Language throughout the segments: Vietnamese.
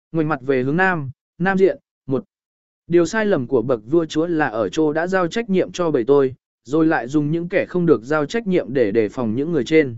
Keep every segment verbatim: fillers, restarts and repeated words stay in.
Ngoảnh mặt về hướng nam, nam diện, một. Điều sai lầm của bậc vua chúa là ở chỗ đã giao trách nhiệm cho bầy tôi, rồi lại dùng những kẻ không được giao trách nhiệm để đề phòng những người trên.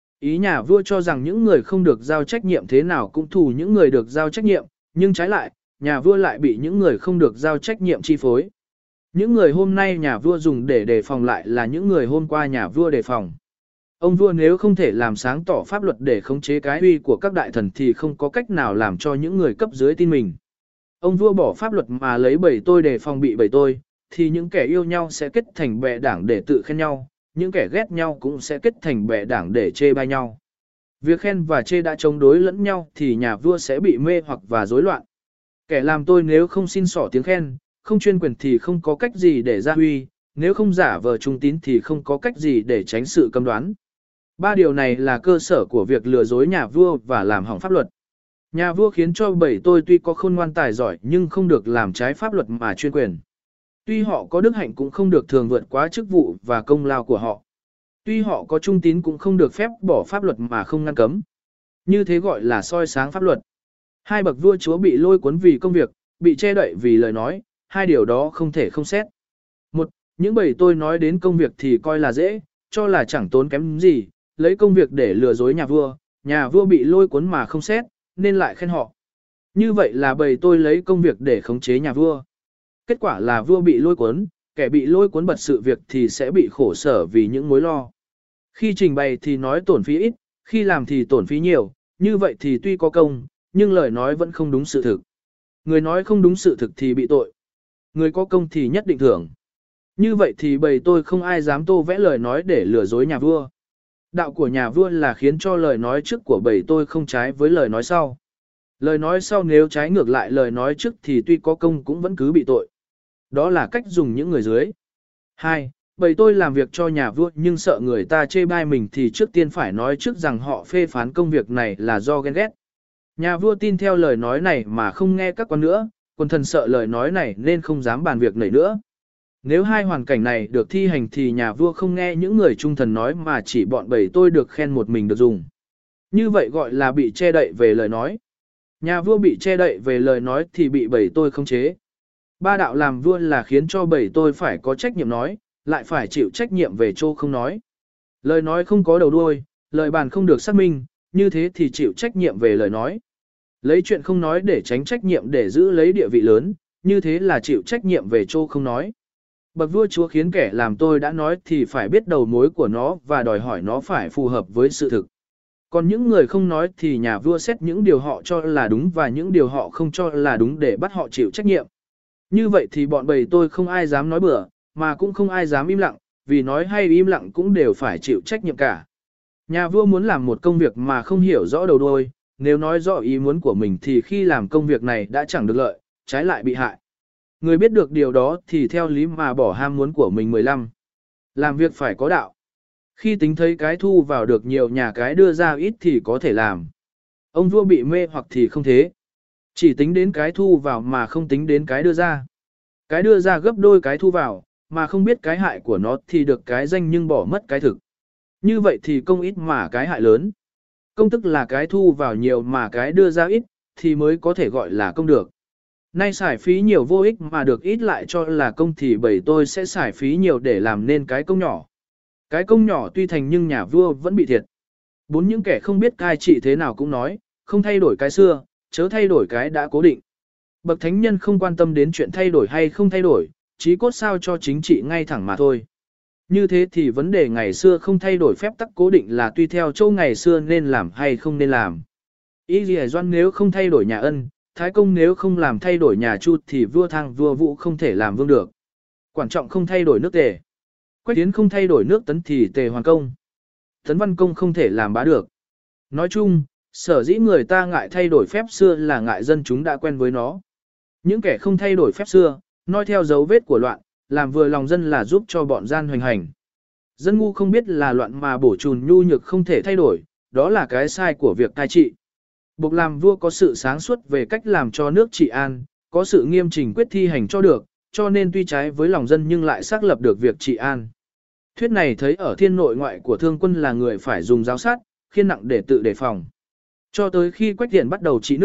Ý nhà vua cho rằng những người không được giao trách nhiệm thế nào cũng thù những người được giao trách nhiệm, nhưng trái lại, nhà vua lại bị những người không được giao trách nhiệm chi phối. Những người hôm nay nhà vua dùng để đề phòng lại là những người hôm qua nhà vua đề phòng. Ông vua nếu không thể làm sáng tỏ pháp luật để khống chế cái uy của các đại thần thì không có cách nào làm cho những người cấp dưới tin mình. Ông vua bỏ pháp luật mà lấy bầy tôi đề phòng bị bầy tôi, thì những kẻ yêu nhau sẽ kết thành bè đảng để tự khen nhau, những kẻ ghét nhau cũng sẽ kết thành bè đảng để chê bai nhau. Việc khen và chê đã chống đối lẫn nhau thì nhà vua sẽ bị mê hoặc và rối loạn. Kẻ làm tôi nếu không xin xỏ tiếng khen, không chuyên quyền thì không có cách gì để ra uy, nếu không giả vờ trung tín thì không có cách gì để tránh sự cấm đoán. Ba điều này là cơ sở của việc lừa dối nhà vua và làm hỏng pháp luật. Nhà vua khiến cho bầy tôi tuy có khôn ngoan tài giỏi nhưng không được làm trái pháp luật mà chuyên quyền. Tuy họ có đức hạnh cũng không được thường vượt quá chức vụ và công lao của họ. Tuy họ có trung tín cũng không được phép bỏ pháp luật mà không ngăn cấm. Như thế gọi là soi sáng pháp luật. Hai bậc vua chúa bị lôi cuốn vì công việc, bị che đậy vì lời nói, hai điều đó không thể không xét. Một, những bầy tôi nói đến công việc thì coi là dễ, cho là chẳng tốn kém gì, lấy công việc để lừa dối nhà vua, nhà vua bị lôi cuốn mà không xét, nên lại khen họ. Như vậy là bầy tôi lấy công việc để khống chế nhà vua. Kết quả là vua bị lôi cuốn, kẻ bị lôi cuốn bật sự việc thì sẽ bị khổ sở vì những mối lo. Khi trình bày thì nói tổn phí ít, khi làm thì tổn phí nhiều, như vậy thì tuy có công, nhưng lời nói vẫn không đúng sự thực. Người nói không đúng sự thực thì bị tội. Người có công thì nhất định thưởng. Như vậy thì bầy tôi không ai dám tô vẽ lời nói để lừa dối nhà vua. Đạo của nhà vua là khiến cho lời nói trước của bầy tôi không trái với lời nói sau. Lời nói sau nếu trái ngược lại lời nói trước thì tuy có công cũng vẫn cứ bị tội. Đó là cách dùng những người dưới. Hai, bầy tôi làm việc cho nhà vua nhưng sợ người ta chê bai mình thì trước tiên phải nói trước rằng họ phê phán công việc này là do ghen ghét. Nhà vua tin theo lời nói này mà không nghe các quan nữa, quần thần sợ lời nói này nên không dám bàn việc này nữa. Nếu hai hoàn cảnh này được thi hành thì nhà vua không nghe những người trung thần nói mà chỉ bọn bầy tôi được khen một mình được dùng. Như vậy gọi là bị che đậy về lời nói. Nhà vua bị che đậy về lời nói thì bị bầy tôi khống chế. Ba đạo làm vua là khiến cho bầy tôi phải có trách nhiệm nói, lại phải chịu trách nhiệm về chỗ không nói. Lời nói không có đầu đuôi, lời bàn không được xác minh, như thế thì chịu trách nhiệm về lời nói. Lấy chuyện không nói để tránh trách nhiệm để giữ lấy địa vị lớn, như thế là chịu trách nhiệm về chỗ không nói. Bậc vua chúa khiến kẻ làm tôi đã nói thì phải biết đầu mối của nó và đòi hỏi nó phải phù hợp với sự thực. Còn những người không nói thì nhà vua xét những điều họ cho là đúng và những điều họ không cho là đúng để bắt họ chịu trách nhiệm. Như vậy thì bọn bầy tôi không ai dám nói bừa, mà cũng không ai dám im lặng, vì nói hay im lặng cũng đều phải chịu trách nhiệm cả. Nhà vua muốn làm một công việc mà không hiểu rõ đầu đuôi, nếu nói rõ ý muốn của mình thì khi làm công việc này đã chẳng được lợi, trái lại bị hại. Người biết được điều đó thì theo lý mà bỏ ham muốn của mình. Mười lăm. Làm việc phải có đạo. Khi tính thấy cái thu vào được nhiều nhà cái đưa ra ít thì có thể làm. Ông vua bị mê hoặc thì không thế. Chỉ tính đến cái thu vào mà không tính đến cái đưa ra. Cái đưa ra gấp đôi cái thu vào, mà không biết cái hại của nó thì được cái danh nhưng bỏ mất cái thực. Như vậy thì công ít mà cái hại lớn. Công tức là cái thu vào nhiều mà cái đưa ra ít, thì mới có thể gọi là công được. Nay xài phí nhiều vô ích mà được ít lại cho là công thì bầy tôi sẽ xài phí nhiều để làm nên cái công nhỏ. Cái công nhỏ tuy thành nhưng nhà vua vẫn bị thiệt. Bốn những kẻ không biết cai trị thế nào cũng nói, không thay đổi cái xưa, chớ thay đổi cái đã cố định. Bậc thánh nhân không quan tâm đến chuyện thay đổi hay không thay đổi, chí cốt sao cho chính trị ngay thẳng mà thôi. Như thế thì vấn đề ngày xưa không thay đổi phép tắc cố định là tùy theo châu ngày xưa nên làm hay không nên làm. Ý gì doan nếu không thay đổi nhà Ân, Thái Công nếu không làm thay đổi nhà Chu thì vua Thang vua Vũ không thể làm vương được. Quan trọng không thay đổi nước Tề. Quách Tiến không thay đổi nước Tấn thì Tề Hoàng Công. Tấn Văn Công không thể làm bá được. Nói chung, sở dĩ người ta ngại thay đổi phép xưa là ngại dân chúng đã quen với nó. Những kẻ không thay đổi phép xưa, noi theo dấu vết của loạn, làm vừa lòng dân là giúp cho bọn gian hoành hành. Dân ngu không biết là loạn mà bổ trùn nhu nhược không thể thay đổi, đó là cái sai của việc cai trị. Buộc làm vua có sự sáng suốt về cách làm cho nước trị an, có sự nghiêm chỉnh quyết thi hành cho được, cho nên tuy trái với lòng dân nhưng lại xác lập được việc trị an. Thuyết này thấy ở thiên nội ngoại của thương quân là người phải dùng giáo sát, khiên nặng để tự đề phòng. Cho tới khi Quách Điển bắt đầu trị nước,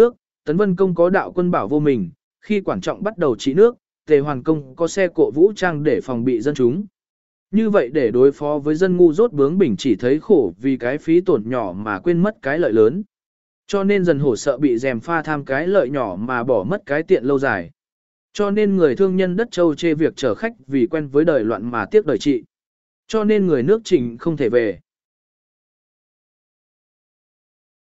Tấn Vân Công có đạo quân bảo vô mình, khi quản trọng bắt đầu trị nước, Tề Hoàn Công có xe cộ vũ trang để phòng bị dân chúng. Như vậy để đối phó với dân ngu dốt bướng bỉnh chỉ thấy khổ vì cái phí tổn nhỏ mà quên mất cái lợi lớn. Cho nên dần hổ sợ bị dèm pha tham cái lợi nhỏ mà bỏ mất cái tiện lâu dài. Cho nên người thương nhân đất châu chê việc chở khách vì quen với đời loạn mà tiếc đời trị. Cho nên người nước Trịnh không thể về.